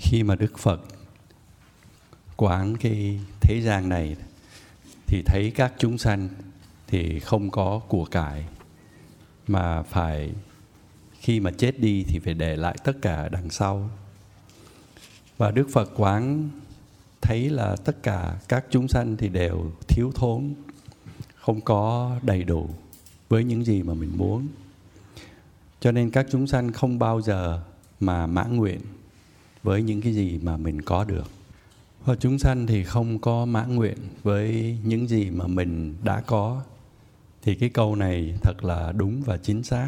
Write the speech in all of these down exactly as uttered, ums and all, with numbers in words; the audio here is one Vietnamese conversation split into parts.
Khi mà Đức Phật quán cái thế gian này thì thấy các chúng sanh thì không có của cải, mà phải khi mà chết đi thì phải để lại tất cả đằng sau. Và Đức Phật quán thấy là tất cả các chúng sanh thì đều thiếu thốn, không có đầy đủ với những gì mà mình muốn. Cho nên các chúng sanh không bao giờ mà mãn nguyện với những cái gì mà mình có được. Và chúng sanh thì không có mãn nguyện với những gì mà mình đã có. Thì cái câu này thật là đúng và chính xác.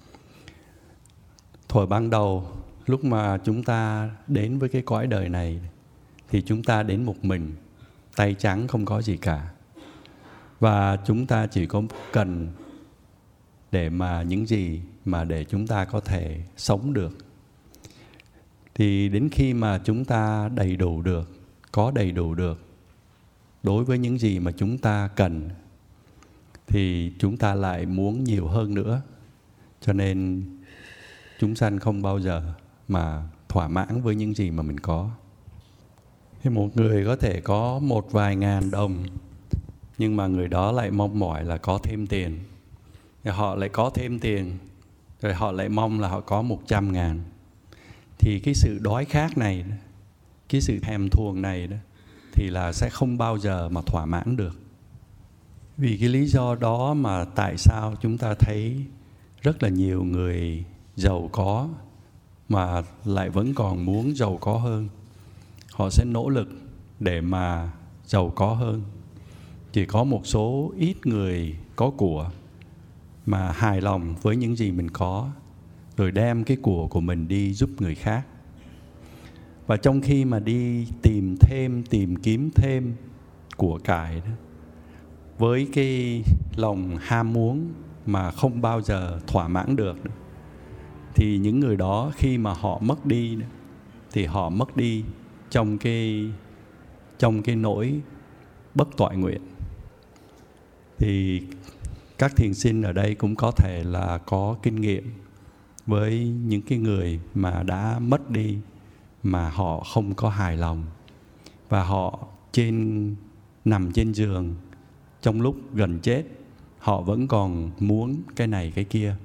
Thuở ban đầu, lúc mà chúng ta đến với cái cõi đời này, thì chúng ta đến một mình, tay trắng không có gì cả. Và chúng ta chỉ có cần để mà những gì mà để chúng ta có thể sống được. Thì đến khi mà chúng ta đầy đủ được, có đầy đủ được đối với những gì mà chúng ta cần, thì chúng ta lại muốn nhiều hơn nữa. Cho nên chúng sanh không bao giờ mà thỏa mãn với những gì mà mình có. Thì một người có thể có một vài ngàn đồng, nhưng mà người đó lại mong mỏi là có thêm tiền. Rồi họ lại có thêm tiền, rồi họ lại mong là họ có một trăm ngàn. Thì cái sự đói khát này, cái sự thèm thuồng này đó, thì là sẽ không bao giờ mà thỏa mãn được. Vì cái lý do đó mà tại sao chúng ta thấy rất là nhiều người giàu có mà lại vẫn còn muốn giàu có hơn. Họ sẽ nỗ lực để mà giàu có hơn. Chỉ có một số ít người có của mà hài lòng với những gì mình có, rồi đem cái của của mình đi giúp người khác. Và trong khi mà đi tìm thêm, tìm kiếm thêm của cải đó, với cái lòng ham muốn mà không bao giờ thỏa mãn được đó, thì những người đó khi mà họ mất đi đó, thì họ mất đi trong cái, trong cái nỗi bất toại nguyện. Thì các thiền sinh ở đây cũng có thể là có kinh nghiệm với những cái người mà đã mất đi, mà họ không có hài lòng, và họ trên nằm trên giường trong lúc gần chết, họ vẫn còn muốn cái này cái kia.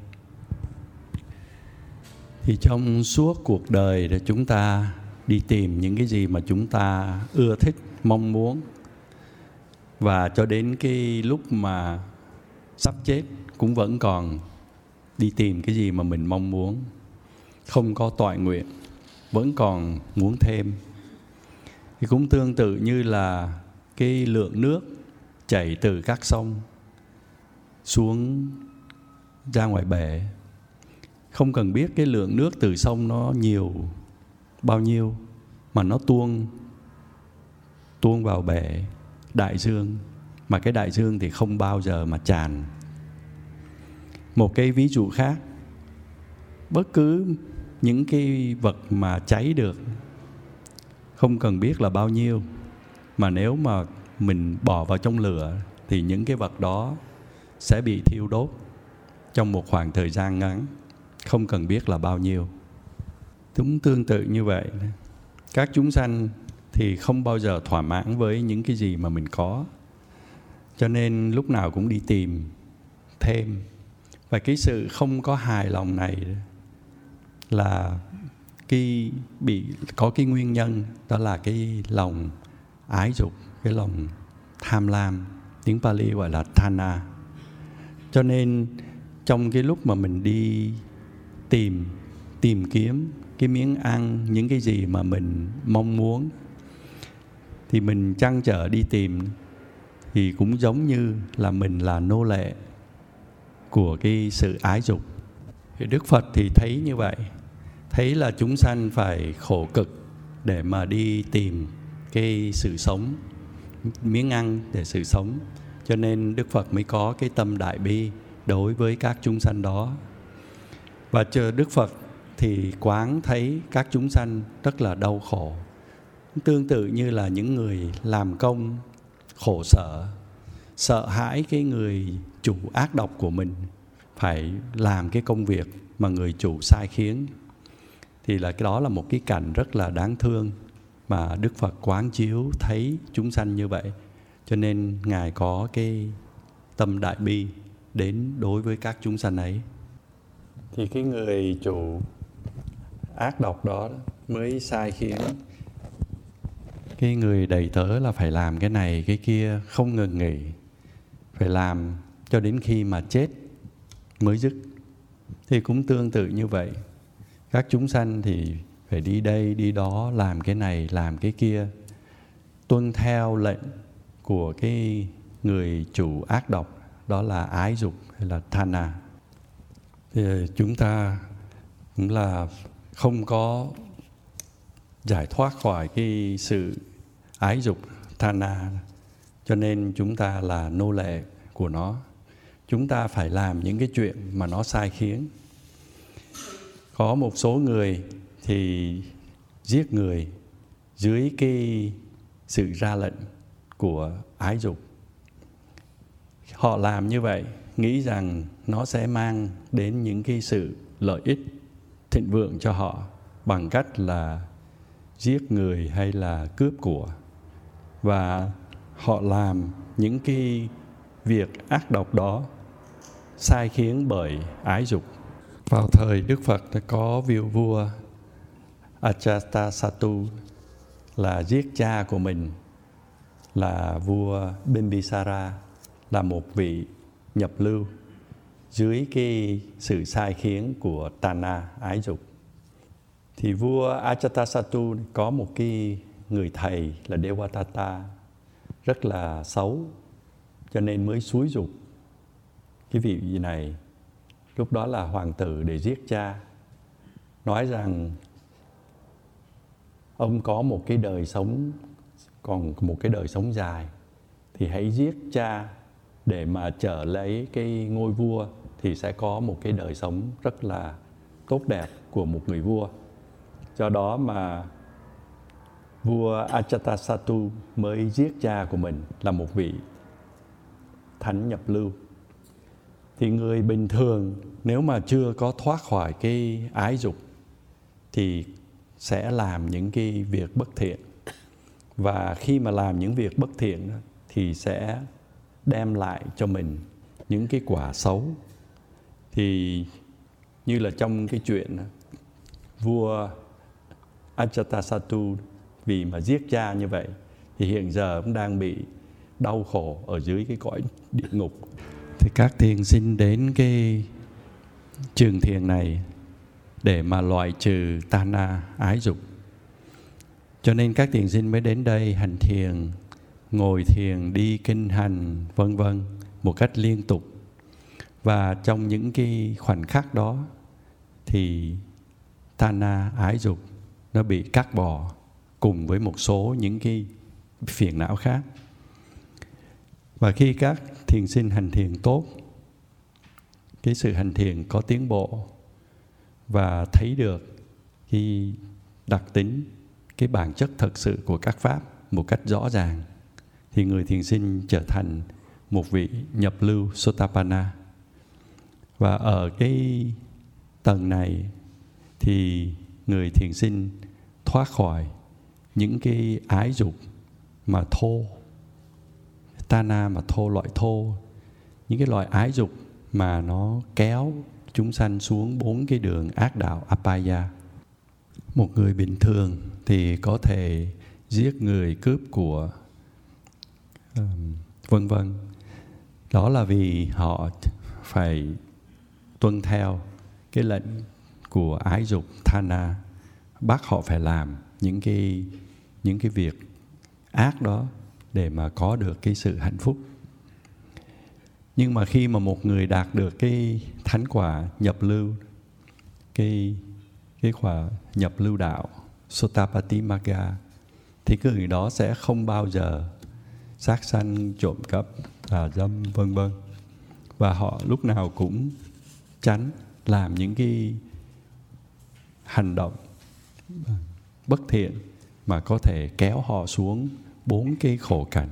Thì trong suốt cuộc đời để chúng ta đi tìm những cái gì mà chúng ta ưa thích, mong muốn, và cho đến cái lúc mà sắp chết cũng vẫn còn đi tìm cái gì mà mình mong muốn, không có toại nguyện, vẫn còn muốn thêm. Thì cũng tương tự như là cái lượng nước chảy từ các sông xuống ra ngoài bể. Không cần biết cái lượng nước từ sông nó nhiều bao nhiêu, mà nó tuôn tuôn vào bể đại dương, mà cái đại dương thì không bao giờ mà tràn. Một cái ví dụ khác, bất cứ những cái vật mà cháy được, không cần biết là bao nhiêu, mà nếu mà mình bỏ vào trong lửa thì những cái vật đó sẽ bị thiêu đốt trong một khoảng thời gian ngắn, không cần biết là bao nhiêu. Cũng tương tự như vậy, các chúng sanh thì không bao giờ thỏa mãn với những cái gì mà mình có, cho nên lúc nào cũng đi tìm thêm. Và cái sự không có hài lòng này là cái bị có cái nguyên nhân, đó là cái lòng ái dục, cái lòng tham lam, tiếng Pali gọi là thana. Cho nên trong cái lúc mà mình đi tìm tìm kiếm cái miếng ăn, những cái gì mà mình mong muốn, thì mình trăn trở đi tìm, thì cũng giống như là mình là nô lệ của cái sự ái dục. Thì Đức Phật thì thấy như vậy, thấy là chúng sanh phải khổ cực để mà đi tìm cái sự sống, miếng ăn để sự sống. Cho nên Đức Phật mới có cái tâm đại bi đối với các chúng sanh đó. Và chờ Đức Phật thì quán thấy các chúng sanh rất là đau khổ. Tương tự như là những người làm công khổ sở, sợ hãi cái người chủ ác độc của mình phải làm cái công việc mà người chủ sai khiến. thì là cái đó là một cái cảnh rất là đáng thương mà Đức Phật quán chiếu thấy chúng sanh như vậy, cho nên Ngài có cái tâm đại bi đến đối với các chúng sanh ấy. Thì cái người chủ ác độc đó mới sai khiến cái người đầy tớ là phải làm cái này cái kia không ngừng nghỉ, phải làm cho đến khi mà chết mới dứt. Thì cũng tương tự như vậy, các chúng sanh thì phải đi đây đi đó, làm cái này làm cái kia, tuân theo lệnh của cái người chủ ác độc, đó là ái dục hay là Tanha. Thì chúng ta cũng là không có giải thoát khỏi cái sự ái dục Tanha, cho nên chúng ta là nô lệ của nó. Chúng ta phải làm những cái chuyện mà nó sai khiến. Có một số người thì giết người dưới cái sự ra lệnh của ái dục. Họ làm như vậy nghĩ rằng nó sẽ mang đến những cái sự lợi ích thịnh vượng cho họ bằng cách là giết người hay là cướp của. Và họ làm những cái việc ác độc đó sai khiến bởi ái dục. Vào thời Đức Phật có vị vua Ajatasattu là giết cha của mình, là vua Bimbisara, là một vị nhập lưu dưới cái sự sai khiến của Tanha, ái dục. Thì vua Ajatasattu có một cái người thầy là Devadatta rất là xấu, cho nên mới xúi giục cái vị này, lúc đó là hoàng tử, để giết cha, nói rằng ông có một cái đời sống, còn một cái đời sống dài, thì hãy giết cha để mà trở lấy cái ngôi vua, thì sẽ có một cái đời sống rất là tốt đẹp của một người vua. Do đó mà vua Ajatasattu mới giết cha của mình, là một vị thánh nhập lưu. Thì người bình thường nếu mà chưa có thoát khỏi cái ái dục thì sẽ làm những cái việc bất thiện. Và khi mà làm những việc bất thiện thì sẽ đem lại cho mình những cái quả xấu. Thì như là trong cái chuyện vua Ajatasattu vì mà giết cha như vậy thì hiện giờ cũng đang bị đau khổ ở dưới cái cõi địa ngục. Thì các thiền sinh đến cái trường thiền này để mà loại trừ Tanha, ái dục. Cho nên các thiền sinh mới đến đây hành thiền, ngồi thiền, đi kinh hành, vân vân, một cách liên tục. Và trong những cái khoảnh khắc đó thì Tanha, ái dục nó bị cắt bỏ cùng với một số những cái phiền não khác. Và khi các thiền sinh hành thiền tốt, cái sự hành thiền có tiến bộ và thấy được cái đặc tính, cái bản chất thật sự của các pháp một cách rõ ràng, thì người thiền sinh trở thành một vị nhập lưu Sotapanna. Và ở cái tầng này thì người thiền sinh thoát khỏi những cái ái dục mà thô, Tanha mà thô, loại thô, những cái loại ái dục mà nó kéo chúng sanh xuống bốn cái đường ác đạo Apaya. Một người bình thường thì có thể giết người, cướp của, um, vân vân. Đó là vì họ phải tuân theo cái lệnh của ái dục Tanha, bắt họ phải làm những cái những cái việc ác đó để mà có được cái sự hạnh phúc. Nhưng mà khi mà một người đạt được cái thánh quả nhập lưu, cái cái quả nhập lưu đạo Sotapatti Magga, thì cái người đó sẽ không bao giờ sát sanh, trộm cắp, tà dâm, vân vân. Và họ lúc nào cũng tránh làm những cái hành động bất thiện mà có thể kéo họ xuống bốn cái khổ cảnh.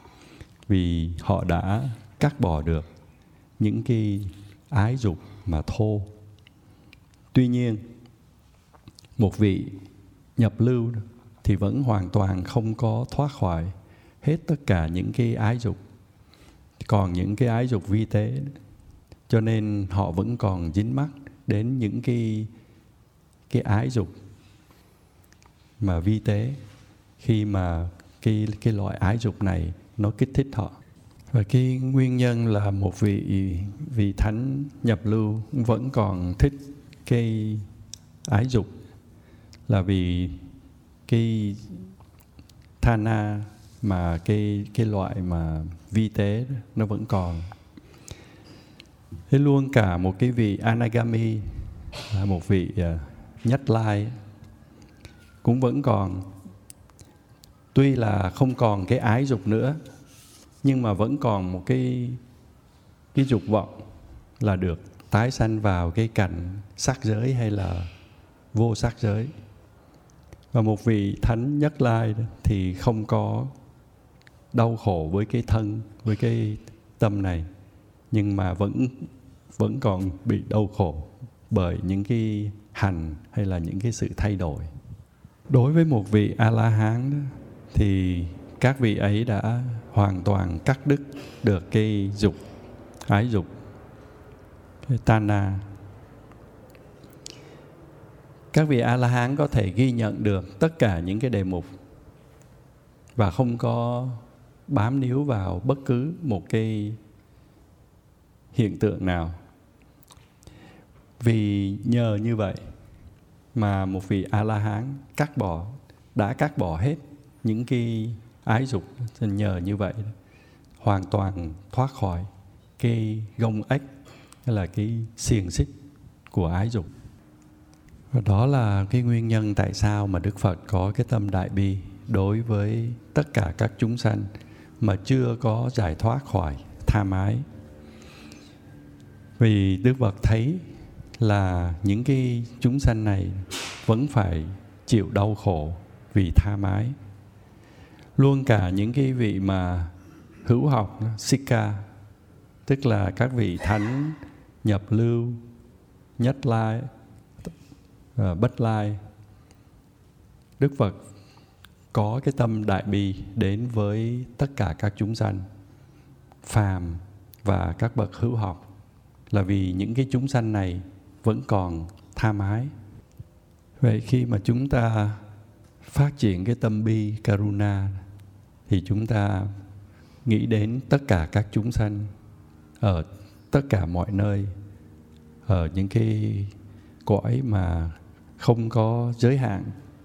Vì họ đã cắt bỏ được những cái ái dục mà thô. Tuy nhiên, một vị nhập lưu thì vẫn hoàn toàn không có thoát khỏi hết tất cả những cái ái dục, còn những cái ái dục vi tế, cho nên họ vẫn còn dính mắc đến những cái cái ái dục mà vi tế, khi mà cái cái loại ái dục này nó kích thích họ. Và cái nguyên nhân là một vị vị thánh nhập lưu vẫn còn thích cái ái dục là vì cái thana, mà cái cái loại mà vi tế nó vẫn còn. Thế luôn cả một cái vị anagami, là một vị uh, nhất lai, cũng vẫn còn, tuy là không còn cái ái dục nữa, nhưng mà vẫn còn một cái cái dục vọng là được tái sanh vào cái cảnh sắc giới hay là vô sắc giới. Và một vị thánh nhất lai thì không có đau khổ với cái thân, với cái tâm này, nhưng mà vẫn vẫn còn bị đau khổ bởi những cái hành hay là những cái sự thay đổi. Đối với một vị A-la-hán thì các vị ấy đã hoàn toàn cắt đứt được cái dục, ái dục, cái tana. Các vị A-la-hán có thể ghi nhận được tất cả những cái đề mục và không có bám níu vào bất cứ một cái hiện tượng nào. Vì nhờ như vậy mà một vị A-la-hán cắt bỏ, đã cắt bỏ hết những cái ái dục, nhờ như vậy hoàn toàn thoát khỏi cái gông ếch hay là cái xiềng xích của ái dục. Và đó là cái nguyên nhân tại sao mà Đức Phật có cái tâm đại bi đối với tất cả các chúng sanh mà chưa có giải thoát khỏi tham ái. Vì Đức Phật thấy là những cái chúng sanh này vẫn phải chịu đau khổ vì tham ái. Luôn cả những cái vị mà hữu học, Sikha, tức là các vị thánh nhập lưu, nhất lai, bất lai, Đức Phật có cái tâm đại bi đến với tất cả các chúng sanh, phàm và các bậc hữu học, là vì những cái chúng sanh này vẫn còn tham ái. Vậy khi mà chúng ta phát triển cái tâm bi Karuna thì chúng ta nghĩ đến tất cả các chúng sanh ở tất cả mọi nơi, ở những cái cõi mà không có giới hạn.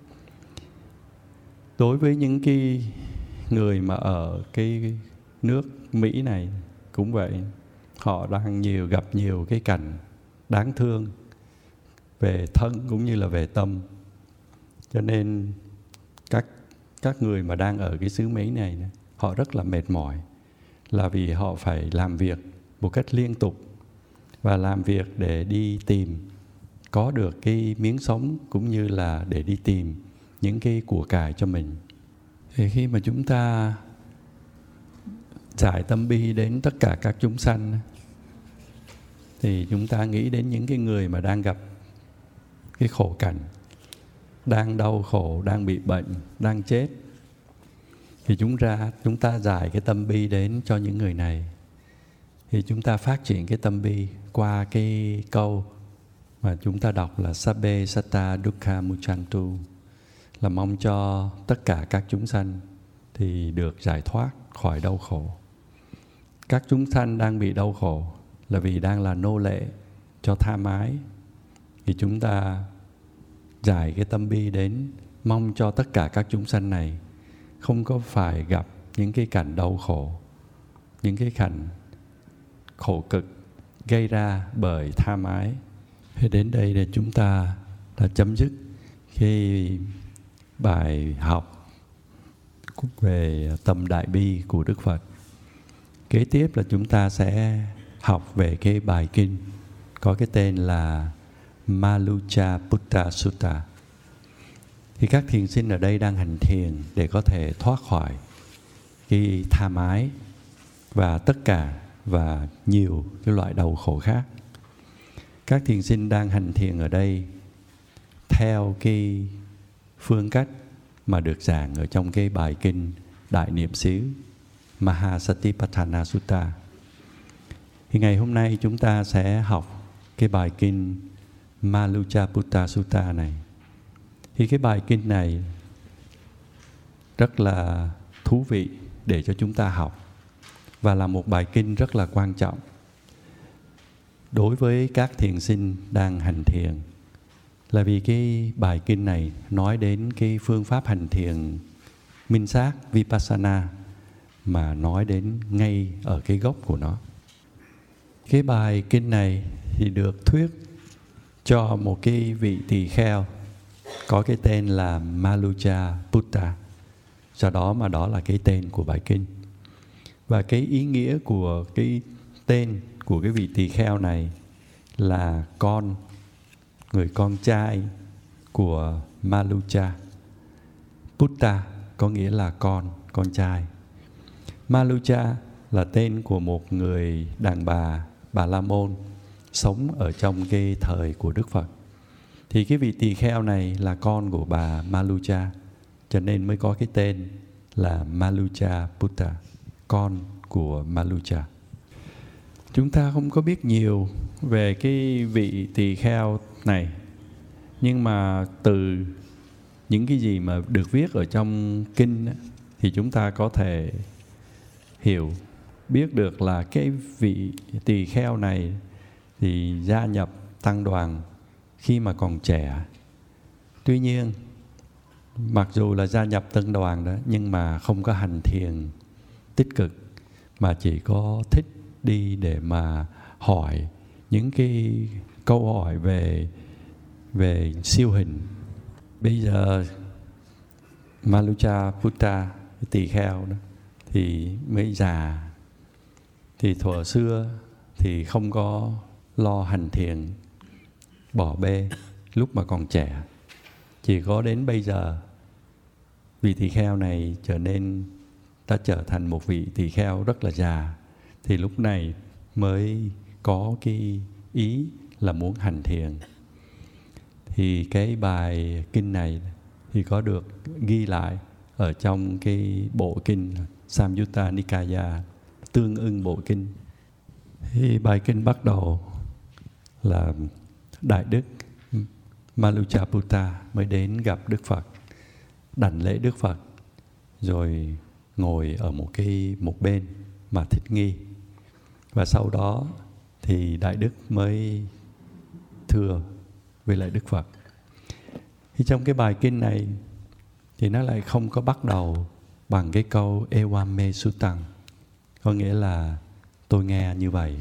Đối với những cái người mà ở cái nước Mỹ này cũng vậy, họ đang nhiều gặp nhiều cái cảnh đáng thương về thân cũng như là về tâm. Cho nên các các người mà đang ở cái xứ Mỹ này, họ rất là mệt mỏi, là vì họ phải làm việc một cách liên tục và làm việc để đi tìm có được cái miếng sống, cũng như là để đi tìm những cái của cải cho mình. Thì khi mà chúng ta giải tâm bi đến tất cả các chúng sanh thì chúng ta nghĩ đến những cái người mà đang gặp cái khổ cảnh, đang đau khổ, đang bị bệnh, đang chết, thì chúng ra chúng ta giải cái tâm bi đến cho những người này. Thì chúng ta phát triển cái tâm bi qua cái câu mà chúng ta đọc là Sabbe Satta Dukkha Muchantu, là mong cho tất cả các chúng sanh thì được giải thoát khỏi đau khổ. Các chúng sanh đang bị đau khổ là vì đang là nô lệ cho tham ái, thì chúng ta giải cái tâm bi đến mong cho tất cả các chúng sanh này không có phải gặp những cái cảnh đau khổ, những cái cảnh khổ cực gây ra bởi tham ái. Thì đến đây để chúng ta đã chấm dứt cái bài học về tâm đại bi của Đức Phật. Kế tiếp là chúng ta sẽ học về cái bài kinh có cái tên là Malucha Putta Sutta. Thì các thiền sinh ở đây đang hành thiền để có thể thoát khỏi cái tham ái và tất cả và nhiều cái loại đau khổ khác. Các thiền sinh đang hành thiền ở đây theo cái phương cách mà được giảng ở trong cái bài kinh Đại Niệm xứ Mahasatipatthana Sutta. Thì ngày hôm nay chúng ta sẽ học cái bài kinh Malujaputta Sutta này. Thì cái bài kinh này rất là thú vị để cho chúng ta học, và là một bài kinh rất là quan trọng đối với các thiền sinh đang hành thiền. Là vì cái bài kinh này nói đến cái phương pháp hành thiền minh sát Vipassana, mà nói đến ngay ở cái gốc của nó. Cái bài kinh này thì được thuyết cho một cái vị tỳ kheo có cái tên là Malujaputta. Do đó mà đó là cái tên của bài kinh. Và cái ý nghĩa của cái tên của cái vị tỳ kheo này là con, người con trai của Maluja. Putta có nghĩa là con, con trai. Maluja là tên của một người đàn bà, Bà La Môn, sống ở trong cái thời của Đức Phật. Thì cái vị tỳ kheo này là con của bà Maluja, cho nên mới có cái tên là Malujaputta, con của Maluja. Chúng ta không có biết nhiều về cái vị tỳ kheo này, nhưng mà từ những cái gì mà được viết ở trong kinh thì chúng ta có thể hiểu, biết được là cái vị tỳ kheo này thì gia nhập tăng đoàn khi mà còn trẻ. Tuy nhiên, mặc dù là gia nhập tăng đoàn đó, nhưng mà không có hành thiền tích cực, mà chỉ có thích đi để mà hỏi những cái câu hỏi về về siêu hình. Bây giờ Malujaputta, tỳ kheo đó, thì mới già. Thì thuở xưa thì không có lo hành thiền, bỏ bê lúc mà còn trẻ. Chỉ có đến bây giờ vị tỳ kheo này trở nên đã trở thành một vị tỳ kheo rất là già, thì lúc này mới có cái ý là muốn hành thiền. Thì cái bài kinh này thì có được ghi lại ở trong cái bộ kinh Samyutta Nikaya, tương ưng bộ kinh. Thì bài kinh bắt đầu là Đại Đức Malujaputta mới đến gặp Đức Phật, đảnh lễ Đức Phật, rồi ngồi ở một cái một bên mà thích nghi. Và sau đó thì Đại Đức mới thưa với lại Đức Phật. Thì trong cái bài kinh này thì nó lại không có bắt đầu bằng cái câu Ewame Sutang, có nghĩa là tôi nghe như vậy.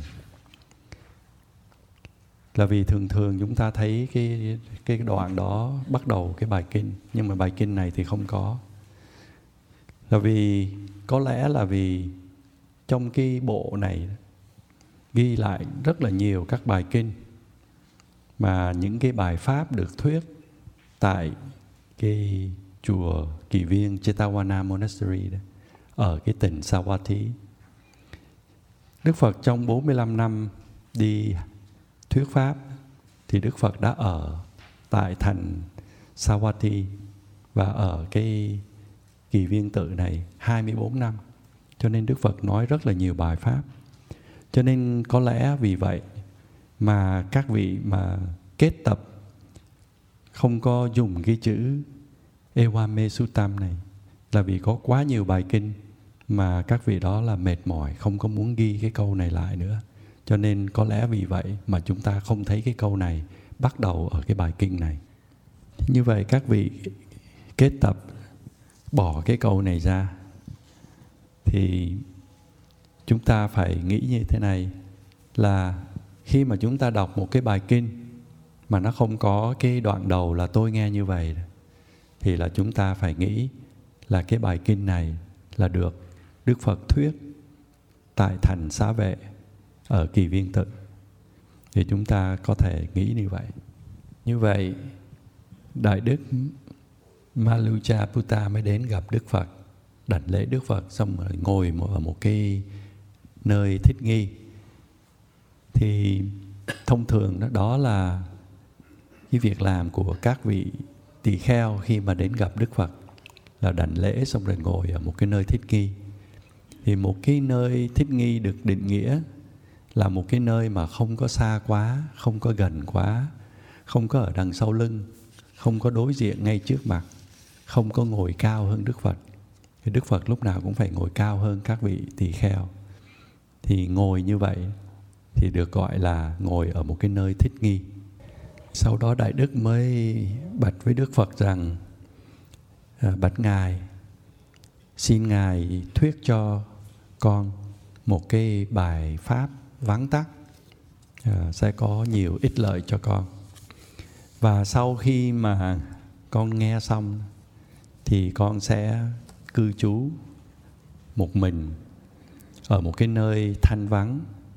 Là vì thường thường chúng ta thấy cái, cái đoạn đó bắt đầu cái bài kinh, nhưng mà bài kinh này thì không có. Là vì có lẽ là vì trong cái bộ này ghi lại rất là nhiều các bài kinh, mà những cái bài pháp được thuyết tại cái chùa Kỳ Viên Jetavana Monastery đó, ở cái tỉnh Savatthi. Đức Phật trong bốn mươi lăm năm đi thuyết pháp thì Đức Phật đã ở tại thành Savatthi và ở cái Kỳ Viên tự này hai mươi bốn năm. Cho nên Đức Phật nói rất là nhiều bài pháp. Cho nên có lẽ vì vậy mà các vị mà kết tập không có dùng cái chữ Ewame Suttam này, là vì có quá nhiều bài kinh mà các vị đó là mệt mỏi, không có muốn ghi cái câu này lại nữa. Cho nên có lẽ vì vậy mà chúng ta không thấy cái câu này bắt đầu ở cái bài kinh này. Như vậy các vị kết tập bỏ cái câu này ra, thì chúng ta phải nghĩ như thế này, là khi mà chúng ta đọc một cái bài kinh mà nó không có cái đoạn đầu là tôi nghe như vậy, thì là chúng ta phải nghĩ là cái bài kinh này là được Đức Phật thuyết tại thành Xá Vệ ở Kỳ Viên tự. Thì chúng ta có thể nghĩ như vậy. Như vậy Đại Đức Malujaputta mới đến gặp Đức Phật, đảnh lễ Đức Phật, xong rồi ngồi ở một cái nơi thích nghi. Thì thông thường đó, đó là cái việc làm của các vị tỳ kheo khi mà đến gặp Đức Phật là đảnh lễ xong rồi ngồi ở một cái nơi thích nghi. Thì một cái nơi thích nghi được định nghĩa là một cái nơi mà không có xa quá, không có gần quá, không có ở đằng sau lưng, không có đối diện ngay trước mặt, không có ngồi cao hơn Đức Phật. Thì Đức Phật lúc nào cũng phải ngồi cao hơn các vị tỳ kheo. Thì ngồi như vậy thì được gọi là ngồi ở một cái nơi thích nghi. Sau đó Đại Đức mới bạch với Đức Phật rằng: à, bạch Ngài, xin Ngài thuyết cho con một cái bài pháp vắn tắt, à, sẽ có nhiều ích lợi cho con. Và sau khi mà con nghe xong thì con sẽ cư trú một mình ở một cái nơi thanh vắng,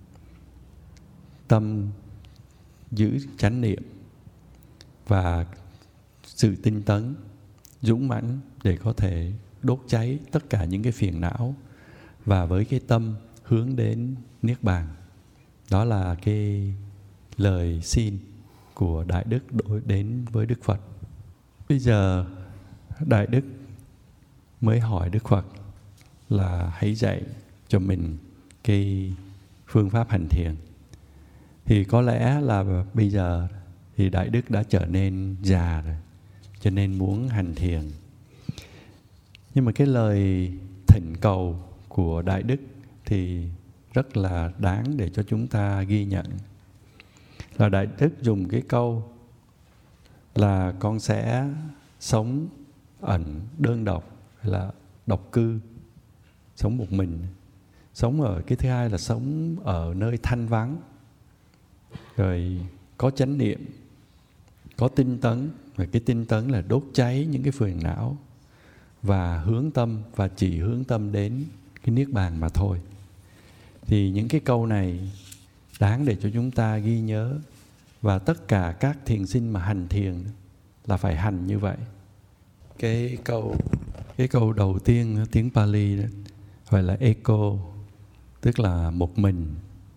tâm giữ chánh niệm và sự tinh tấn, dũng mãnh để có thể đốt cháy tất cả những cái phiền não, và với cái tâm hướng đến Niết Bàn. Đó là cái lời xin của Đại Đức đối đến với Đức Phật. Bây giờ Đại Đức mới hỏi Đức Phật là hãy dạy cho mình cái phương pháp hành thiền. Thì có lẽ là bây giờ thì Đại Đức đã trở nên già rồi, cho nên muốn hành thiền. Nhưng mà cái lời thỉnh cầu của Đại Đức thì rất là đáng để cho chúng ta ghi nhận. Là Đại Đức dùng cái câu là con sẽ sống ẩn đơn độc, hay là độc cư, sống một mình. Sống ở cái thứ hai là sống ở nơi thanh vắng, rồi có chánh niệm, có tinh tấn. Và cái tinh tấn là đốt cháy những cái phiền não và hướng tâm, và chỉ hướng tâm đến cái Niết Bàn mà thôi. Thì những cái câu này đáng để cho chúng ta ghi nhớ. Và tất cả các thiền sinh mà hành thiền là phải hành như vậy. Cái câu cái câu đầu tiên tiếng Pali đó, gọi là eko, tức là một mình,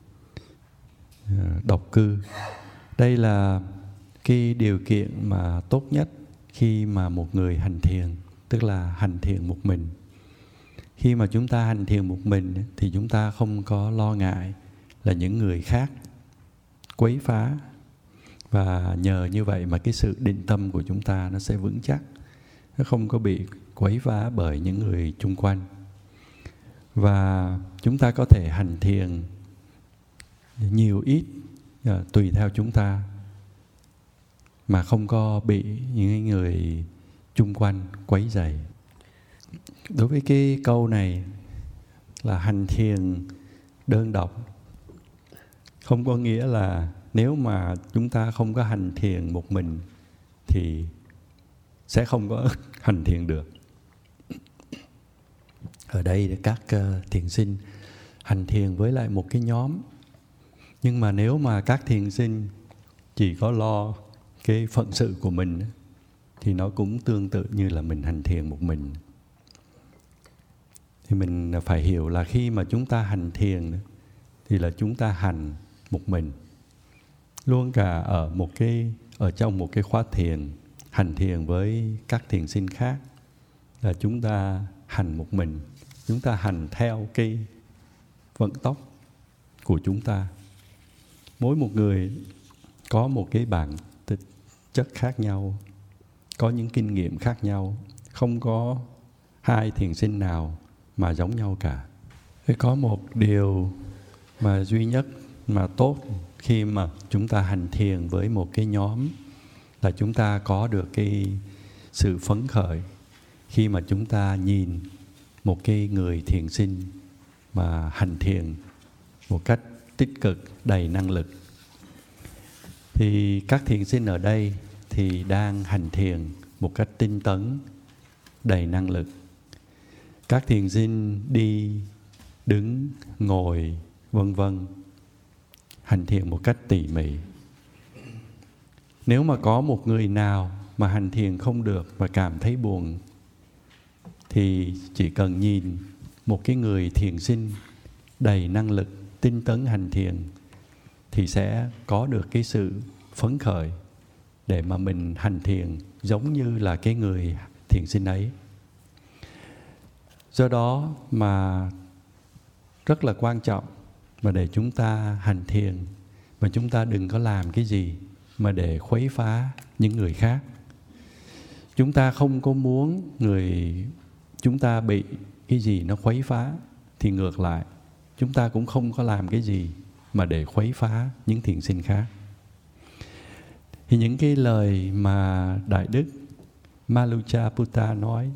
độc cư. Đây là cái điều kiện mà tốt nhất khi mà một người hành thiền, tức là hành thiền một mình. Khi mà chúng ta hành thiền một mình thì chúng ta không có lo ngại là những người khác quấy phá. Và nhờ như vậy mà cái sự định tâm của chúng ta nó sẽ vững chắc, nó không có bị quấy phá bởi những người chung quanh. Và chúng ta có thể hành thiền nhiều ít tùy theo chúng ta, mà không có bị những người chung quanh quấy rầy. Đối với cái câu này là hành thiền đơn độc, không có nghĩa là nếu mà chúng ta không có hành thiền một mình thì sẽ không có hành thiền được. Ở đây các uh, thiền sinh hành thiền với lại một cái nhóm. Nhưng mà nếu mà các thiền sinh chỉ có lo cái phận sự của mình thì nó cũng tương tự như là mình hành thiền một mình. Thì mình phải hiểu là khi mà chúng ta hành thiền thì là chúng ta hành một mình. Luôn cả ở một cái ở trong một cái khóa thiền, hành thiền với các thiền sinh khác là chúng ta hành một mình. Chúng ta hành theo cái vận tốc của chúng ta. Mỗi một người có một cái bản chất khác nhau, có những kinh nghiệm khác nhau. Không có hai thiền sinh nào mà giống nhau cả. Thế có một điều mà duy nhất mà tốt khi mà chúng ta hành thiền với một cái nhóm là chúng ta có được cái sự phấn khởi khi mà chúng ta nhìn một cái người thiền sinh mà hành thiền một cách tích cực, đầy năng lực. Thì các thiền sinh ở đây thì đang hành thiền một cách tinh tấn, đầy năng lực. Các thiền sinh đi, đứng, ngồi, vân vân, hành thiền một cách tỉ mỉ. Nếu mà có một người nào mà hành thiền không được và cảm thấy buồn thì chỉ cần nhìn một cái người thiền sinh đầy năng lực, tinh tấn hành thiền thì sẽ có được cái sự phấn khởi để mà mình hành thiền giống như là cái người thiền sinh ấy. Do đó mà rất là quan trọng mà để chúng ta hành thiền, mà chúng ta đừng có làm cái gì mà để khuấy phá những người khác. Chúng ta không có muốn người chúng ta bị cái gì nó khuấy phá, thì ngược lại chúng ta cũng không có làm cái gì mà để khuấy phá những thiền sinh khác. Thì những cái lời mà Đại Đức Malujaputta nói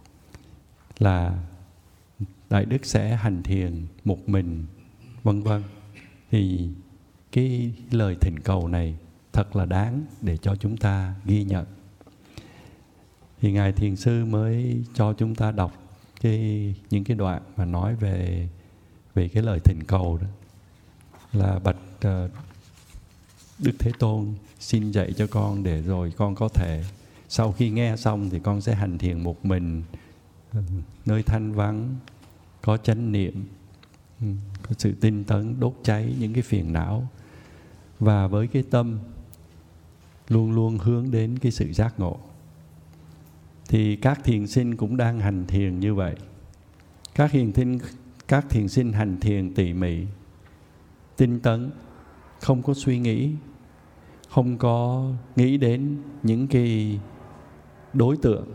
là Đại Đức sẽ hành thiền một mình, vân vân, thì cái lời thỉnh cầu này thật là đáng để cho chúng ta ghi nhận. Thì Ngài Thiền Sư mới cho chúng ta đọc cái, những cái đoạn mà nói về, về cái lời thỉnh cầu đó. Là bạch uh, Đức Thế Tôn xin dạy cho con để rồi con có thể sau khi nghe xong thì con sẽ hành thiền một mình, nơi thanh vắng, có chánh niệm, có sự tinh tấn đốt cháy những cái phiền não, và với cái tâm luôn luôn hướng đến cái sự giác ngộ. Thì các thiền sinh cũng đang hành thiền như vậy. Các thiền sinh, các thiền sinh hành thiền tỉ mỉ, tinh tấn, không có suy nghĩ, không có nghĩ đến những cái đối tượng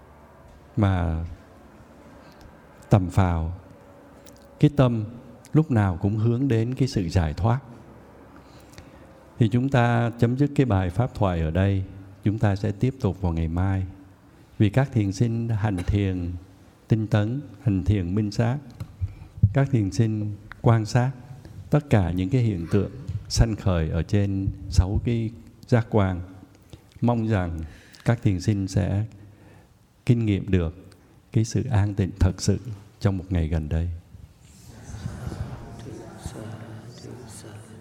mà tầm phào. Cái tâm lúc nào cũng hướng đến cái sự giải thoát. Thì chúng ta chấm dứt cái bài pháp thoại ở đây. Chúng ta sẽ tiếp tục vào ngày mai. Vì các thiền sinh hành thiền tinh tấn, hành thiền minh sát, các thiền sinh quan sát tất cả những cái hiện tượng sanh khởi ở trên sáu cái giác quan. Mong rằng các thiền sinh sẽ kinh nghiệm được cái sự an tịnh thật sự trong một ngày gần đây.